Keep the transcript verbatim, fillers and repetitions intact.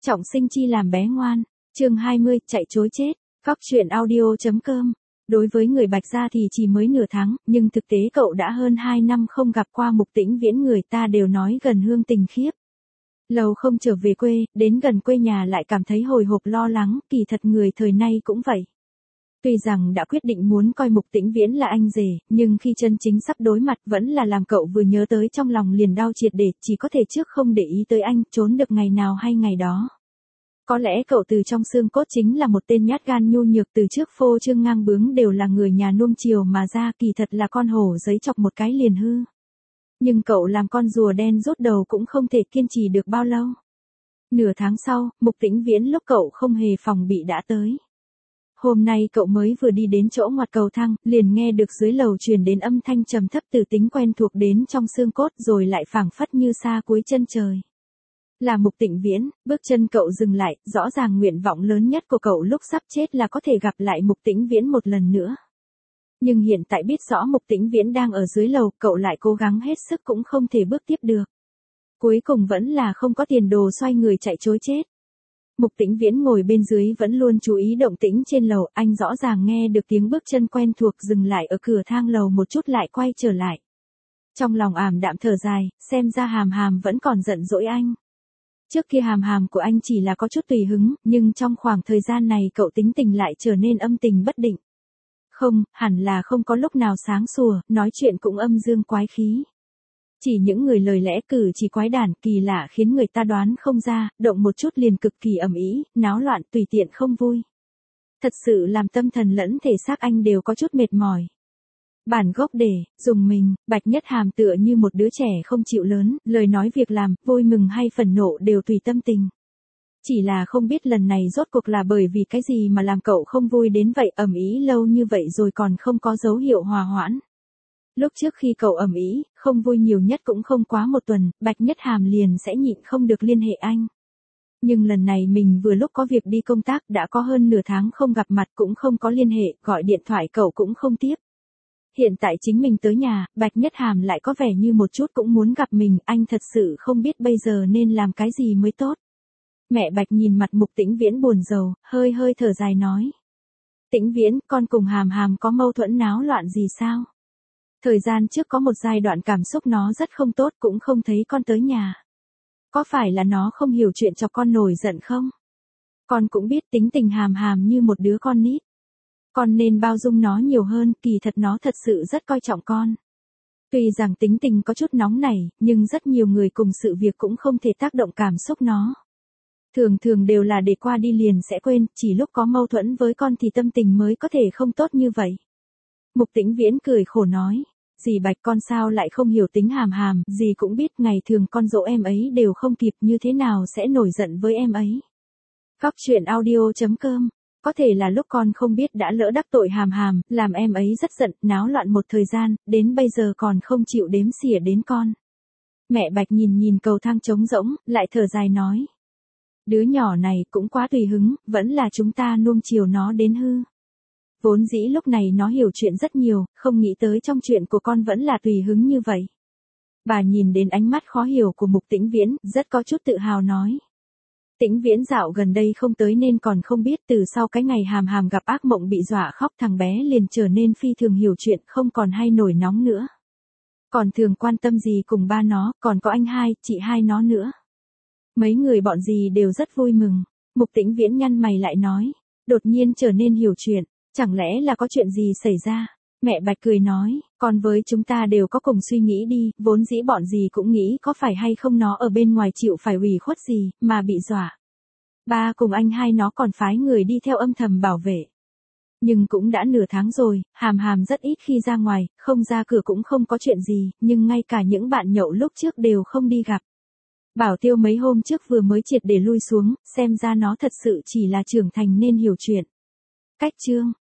Trọng sinh chi làm bé ngoan, chương hai mươi, chạy chối chết, Cóc truyện audio.com. Đối với người Bạch gia thì chỉ mới nửa tháng, nhưng thực tế cậu đã hơn hai năm không gặp qua Mục Tĩnh Viễn, người ta đều nói gần hương tình khiếp. Lâu không trở về quê, đến gần quê nhà lại cảm thấy hồi hộp lo lắng, kỳ thật người thời nay cũng vậy. Tuy rằng đã quyết định muốn coi Mục Tĩnh Viễn là anh rể, nhưng khi chân chính sắp đối mặt vẫn là làm cậu vừa nhớ tới trong lòng liền đau triệt để, chỉ có thể trước không để ý tới anh, trốn được ngày nào hay ngày đó. Có lẽ cậu từ trong xương cốt chính là một tên nhát gan nhu nhược, từ trước phô trương ngang bướng đều là người nhà nuông chiều mà ra, kỳ thật là con hổ giấy chọc một cái liền hư. Nhưng cậu làm con rùa đen rút đầu cũng không thể kiên trì được bao lâu. Nửa tháng sau, Mục Tĩnh Viễn lúc cậu không hề phòng bị đã tới. Hôm nay cậu mới vừa đi đến chỗ ngoặt cầu thang, liền nghe được dưới lầu truyền đến âm thanh trầm thấp từ tính quen thuộc đến trong xương cốt rồi lại phảng phất như xa cuối chân trời. Là Mục Tĩnh Viễn, bước chân cậu dừng lại, rõ ràng nguyện vọng lớn nhất của cậu lúc sắp chết là có thể gặp lại Mục Tĩnh Viễn một lần nữa. Nhưng hiện tại biết rõ Mục Tĩnh Viễn đang ở dưới lầu, cậu lại cố gắng hết sức cũng không thể bước tiếp được. Cuối cùng vẫn là không có tiền đồ, xoay người chạy trối chết. Mục Tĩnh Viễn ngồi bên dưới vẫn luôn chú ý động tĩnh trên lầu, anh rõ ràng nghe được tiếng bước chân quen thuộc, dừng lại ở cửa thang lầu một chút lại quay trở lại. Trong lòng ảm đạm thở dài, xem ra Hàm Hàm vẫn còn giận dỗi anh. Trước kia Hàm Hàm của anh chỉ là có chút tùy hứng, nhưng trong khoảng thời gian này cậu tính tình lại trở nên âm tình bất định. Không, hẳn là không có lúc nào sáng sủa, nói chuyện cũng âm dương quái khí. Chỉ những người lời lẽ cử chỉ quái đản, kỳ lạ khiến người ta đoán không ra, động một chút liền cực kỳ ầm ĩ, náo loạn, tùy tiện không vui. Thật sự làm tâm thần lẫn thể xác anh đều có chút mệt mỏi. Bản gốc để, dùng mình, Bạch Nhất Hàm tựa như một đứa trẻ không chịu lớn, lời nói việc làm, vui mừng hay phẫn nộ đều tùy tâm tình. Chỉ là không biết lần này rốt cuộc là bởi vì cái gì mà làm cậu không vui đến vậy, ầm ĩ lâu như vậy rồi còn không có dấu hiệu hòa hoãn. Lúc trước khi cậu ầm ĩ, không vui nhiều nhất cũng không quá một tuần, Bạch Nhất Hàm liền sẽ nhịn không được liên hệ anh. Nhưng lần này mình vừa lúc có việc đi công tác, đã có hơn nửa tháng không gặp mặt cũng không có liên hệ, gọi điện thoại cậu cũng không tiếp. Hiện tại chính mình tới nhà, Bạch Nhất Hàm lại có vẻ như một chút cũng muốn gặp mình, anh thật sự không biết bây giờ nên làm cái gì mới tốt. Mẹ Bạch nhìn mặt Mục Tĩnh Viễn buồn rầu, hơi hơi thở dài nói. Tĩnh Viễn, con cùng Hàm Hàm có mâu thuẫn náo loạn gì sao? Thời gian trước có một giai đoạn cảm xúc nó rất không tốt, cũng không thấy con tới nhà. Có phải là nó không hiểu chuyện cho con nổi giận không? Con cũng biết tính tình Hàm Hàm như một đứa con nít. Con nên bao dung nó nhiều hơn, kỳ thật nó thật sự rất coi trọng con. Tuy rằng tính tình có chút nóng nảy, nhưng rất nhiều người cùng sự việc cũng không thể tác động cảm xúc nó. Thường thường đều là để qua đi liền sẽ quên, chỉ lúc có mâu thuẫn với con thì tâm tình mới có thể không tốt như vậy. Mục Tĩnh Viễn cười khổ nói, dì Bạch con sao lại không hiểu tính Hàm Hàm, dì cũng biết ngày thường con dỗ em ấy đều không kịp, như thế nào sẽ nổi giận với em ấy. Cóc truyện audio.com. Có thể là lúc con không biết đã lỡ đắc tội Hàm Hàm, làm em ấy rất giận, náo loạn một thời gian, đến bây giờ còn không chịu đếm xỉa đến con. Mẹ Bạch nhìn nhìn cầu thang trống rỗng, lại thở dài nói. Đứa nhỏ này cũng quá tùy hứng, vẫn là chúng ta nuông chiều nó đến hư. Vốn dĩ lúc này nó hiểu chuyện rất nhiều, không nghĩ tới trong chuyện của con vẫn là tùy hứng như vậy. Bà nhìn đến ánh mắt khó hiểu của Mục Tĩnh Viễn, rất có chút tự hào nói. Tĩnh Viễn dạo gần đây không tới nên còn không biết, từ sau cái ngày Hàm Hàm gặp ác mộng bị dọa khóc, thằng bé liền trở nên phi thường hiểu chuyện, không còn hay nổi nóng nữa. Còn thường quan tâm gì cùng ba nó, còn có anh hai, chị hai nó nữa. Mấy người bọn dì đều rất vui mừng. Mục Tĩnh Viễn nhăn mày lại nói, đột nhiên trở nên hiểu chuyện, chẳng lẽ là có chuyện gì xảy ra? Mẹ Bạch cười nói, con với chúng ta đều có cùng suy nghĩ đi, vốn dĩ bọn dì cũng nghĩ có phải hay không nó ở bên ngoài chịu phải ủy khuất gì, mà bị dọa. Ba cùng anh hai nó còn phái người đi theo âm thầm bảo vệ. Nhưng cũng đã nửa tháng rồi, Hàm Hàm rất ít khi ra ngoài, không ra cửa cũng không có chuyện gì, nhưng ngay cả những bạn nhậu lúc trước đều không đi gặp. Bảo Tiêu mấy hôm trước vừa mới triệt để lui xuống, xem ra nó thật sự chỉ là trưởng thành nên hiểu chuyện. Cách chương